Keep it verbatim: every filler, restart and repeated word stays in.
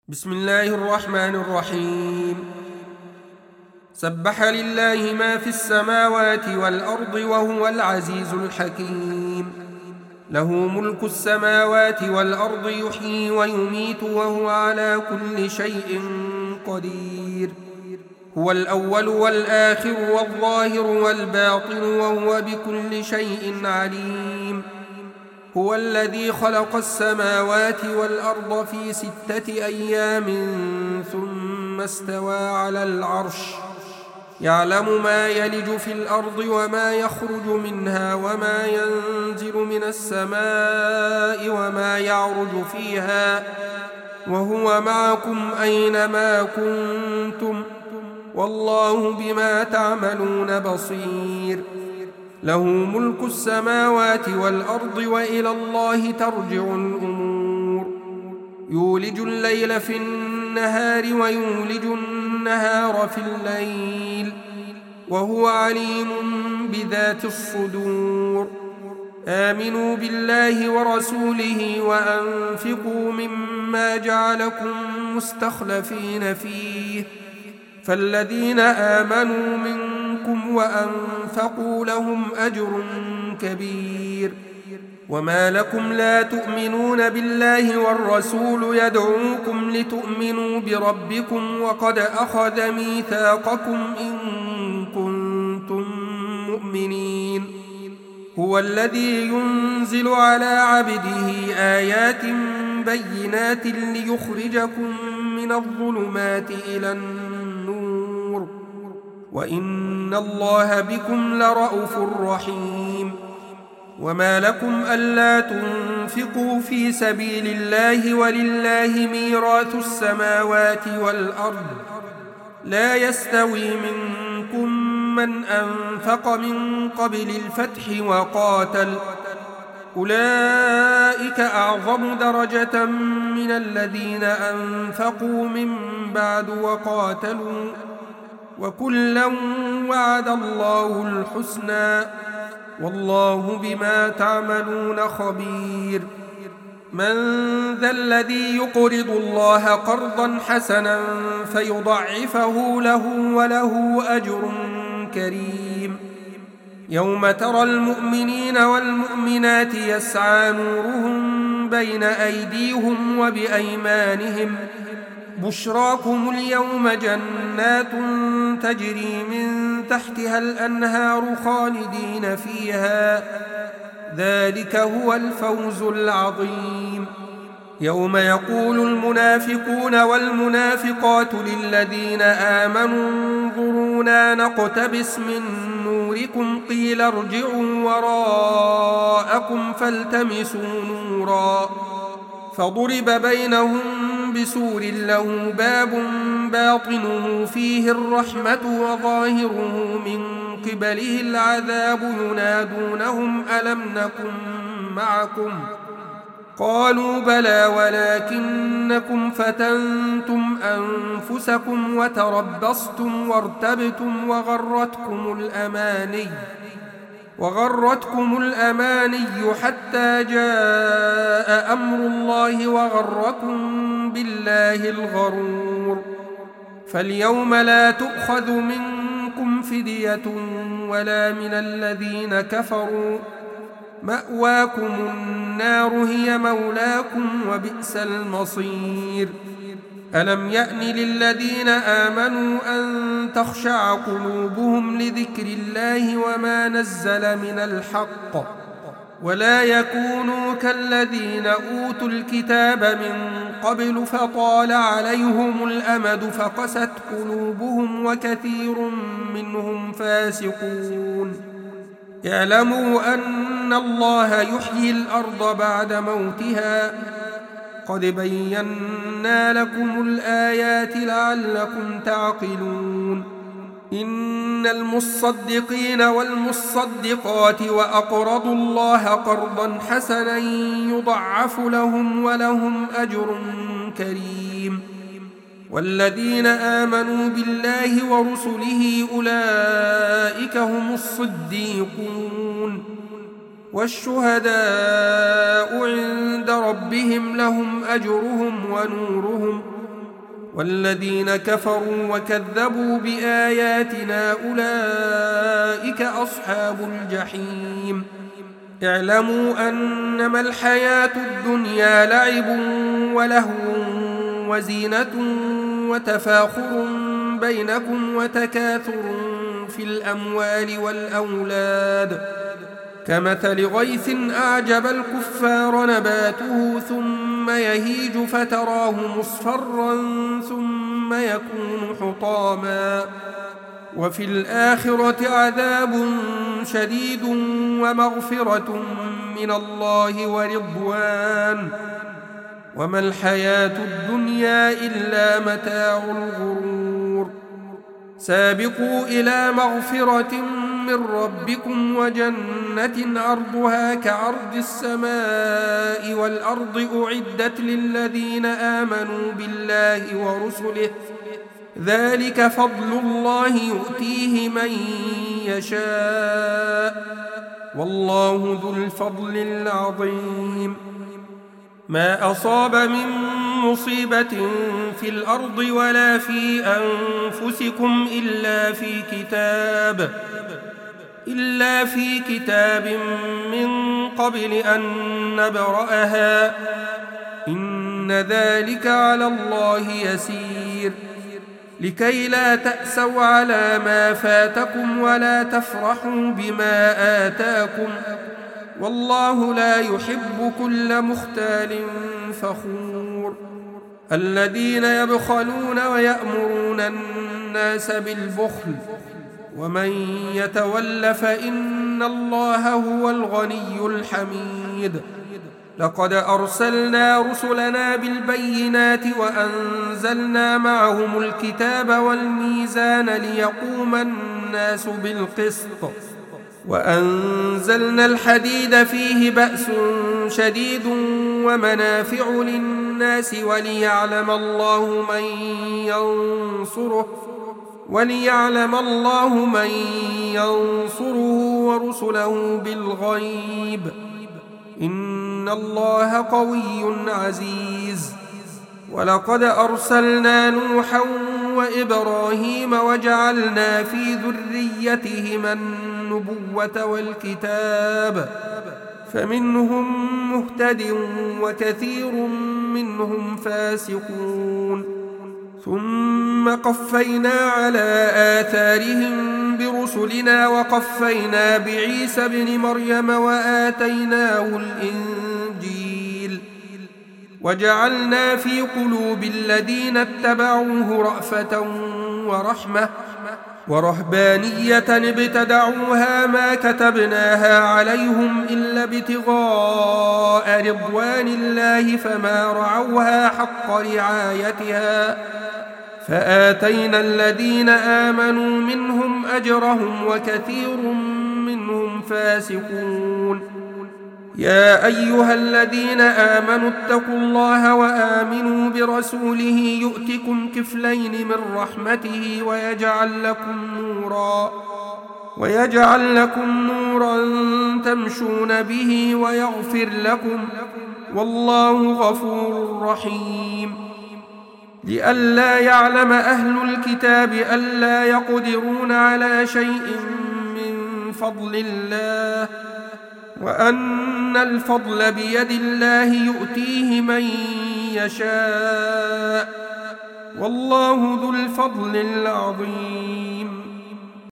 بسم الله الرحمن الرحيم. سبح لله ما في السماوات والأرض وهو العزيز الحكيم. له ملك السماوات والأرض يحيي ويميت وهو على كل شيء قدير. هو الأول والآخر والظاهر والباطن وهو بكل شيء عليم. هو الذي خلق السماوات والأرض في ستة أيام ثم استوى على العرش، يعلم ما يلج في الأرض وما يخرج منها وما ينزل من السماء وما يعرج فيها، وهو معكم أينما كنتم، والله بما تعملون بصير. له ملك السماوات والأرض وإلى الله ترجع الأمور. يولج الليل في النهار ويولج النهار في الليل، وهو عليم بذات الصدور. آمنوا بالله ورسوله وأنفقوا مما جعلكم مستخلفين فيه، فالذين آمنوا منكم وأنفقوا لهم أجر كبير. وما لكم لا تؤمنون بالله والرسول يدعوكم لتؤمنوا بربكم وقد أخذ ميثاقكم إن كنتم مؤمنين. هو الذي ينزل على عبده آيات بينات ليخرجكم من الظلمات إلى النور، وإن الله بكم لرءوف رحيم. وما لكم ألا تنفقوا في سبيل الله ولله ميراث السماوات والأرض، لا يستوي منكم من أنفق من قبل الفتح وقاتل، أولئك أعظم درجة من الذين أنفقوا من بعد وقاتلوا، وكلا وعد الله الحسنى، والله بما تعملون خبير. من ذا الذي يقرض الله قرضا حسنا فيضعفه له وله أجر كريم. يوم ترى المؤمنين والمؤمنات يسعى نورهم بين أيديهم وبأيمانهم، بشراكم اليوم جنات تجري من تحتها الأنهار خالدين فيها، ذلك هو الفوز العظيم. يوم يقول المنافقون والمنافقات للذين آمنوا انظرونا نقتبس من نوركم قيل ارجعوا وراءكم فالتمسوا نورا، فضرب بينهم بسور له باب باطنه فيه الرحمة وظاهره من قبله العذاب ينادونهم ألم نكن معكم؟ قالوا بلى ولكنكم فتنتم أنفسكم وتربصتم وارتبتم وغرتكم الأماني وغرتكم الأماني حتى جاء أمر الله وغركم بالله الغرور. فاليوم لا تؤخذ منكم فدية ولا من الذين كفروا، مأواكم النار هي مولاكم وبئس المصير. ألم يأن للذين آمنوا أن تخشع قلوبهم لذكر الله وما نزل من الحق، ولا يكونوا كالذين أوتوا الكتاب من قبل فطال عليهم الأمد فقست قلوبهم وكثير منهم فاسقون. اعلموا أن الله يحيي الأرض بعد موتها، قد بينا لكم الآيات لعلكم تعقلون. إن المصدقين والمصدقات وأقرضوا الله قرضا حسنا يضعف لهم ولهم أجر كريم. والذين آمنوا بالله ورسله أولئك هم الصديقون والشهداء عند ربهم لهم أجرهم ونورهم والذين كفروا وكذبوا بآياتنا أولئك أصحاب الجحيم. اعلموا أنما الحياة الدنيا لعب ولهو وزينة وتفاخر بينكم وتكاثر في الأموال والأولاد كمثل غيث أعجب الكفار نباته ثم يهيج فتراه مصفرا ثم يكون حطاما وفي الآخرة عذاب شديد ومغفرة من الله ورضوان وما الحياة الدنيا إلا متاع الغرور. سابقوا إلى مغفرة من ربكم وجنة عرضها كعرض السماء والأرض أعدت للذين آمنوا بالله ورسله ذلك فضل الله يؤتيه من يشاء والله ذو الفضل العظيم. ما أصاب من مصيبة في الأرض ولا في أنفسكم إلا في كتاب إلا في كتاب من قبل أن نبرأها إن ذلك على الله يسير. لكي لا تأسوا على ما فاتكم ولا تفرحوا بما آتاكم والله لا يحب كل مختال فخور. الذين يبخلون ويأمرون الناس بالبخل ومن يتول فإن الله هو الغني الحميد. لقد أرسلنا رسلنا بالبينات وأنزلنا معهم الكتاب والميزان ليقوم الناس بالقسط وأنزلنا الحديد فيه بأس شديد ومنافع للناس وليعلم الله من ينصره وليعلم الله من ينصره ورسله بالغيب إن الله قوي عزيز. ولقد أرسلنا نوحا وإبراهيم وجعلنا في ذريتهما النبوة والكتاب فمنهم مهتد وكثير منهم فاسقون. ثم قفينا على آثارهم برسلنا وقفينا بعيسى ابن مريم وآتيناه الإنجيل وجعلنا في قلوب الذين اتبعوه رأفة ورحمة ورهبانية ابتدعوها ما كتبناها عليهم إلا ابتغاء رضوان الله فما رعوها حق رعايتها فآتينا الذين آمنوا منهم أجرهم وكثير منهم فاسقون. يا أيها الذين آمنوا اتقوا الله وآمنوا برسوله يؤتكم كفلين من رحمته ويجعل لكم نورا ويجعل لكم نورا تمشون به ويغفر لكم والله غفور رحيم. لئلا يعلم أهل الكتاب ألا يقدرون على شيء من فضل الله وأن الفضل بيد الله يؤتيه من يشاء والله ذو الفضل العظيم.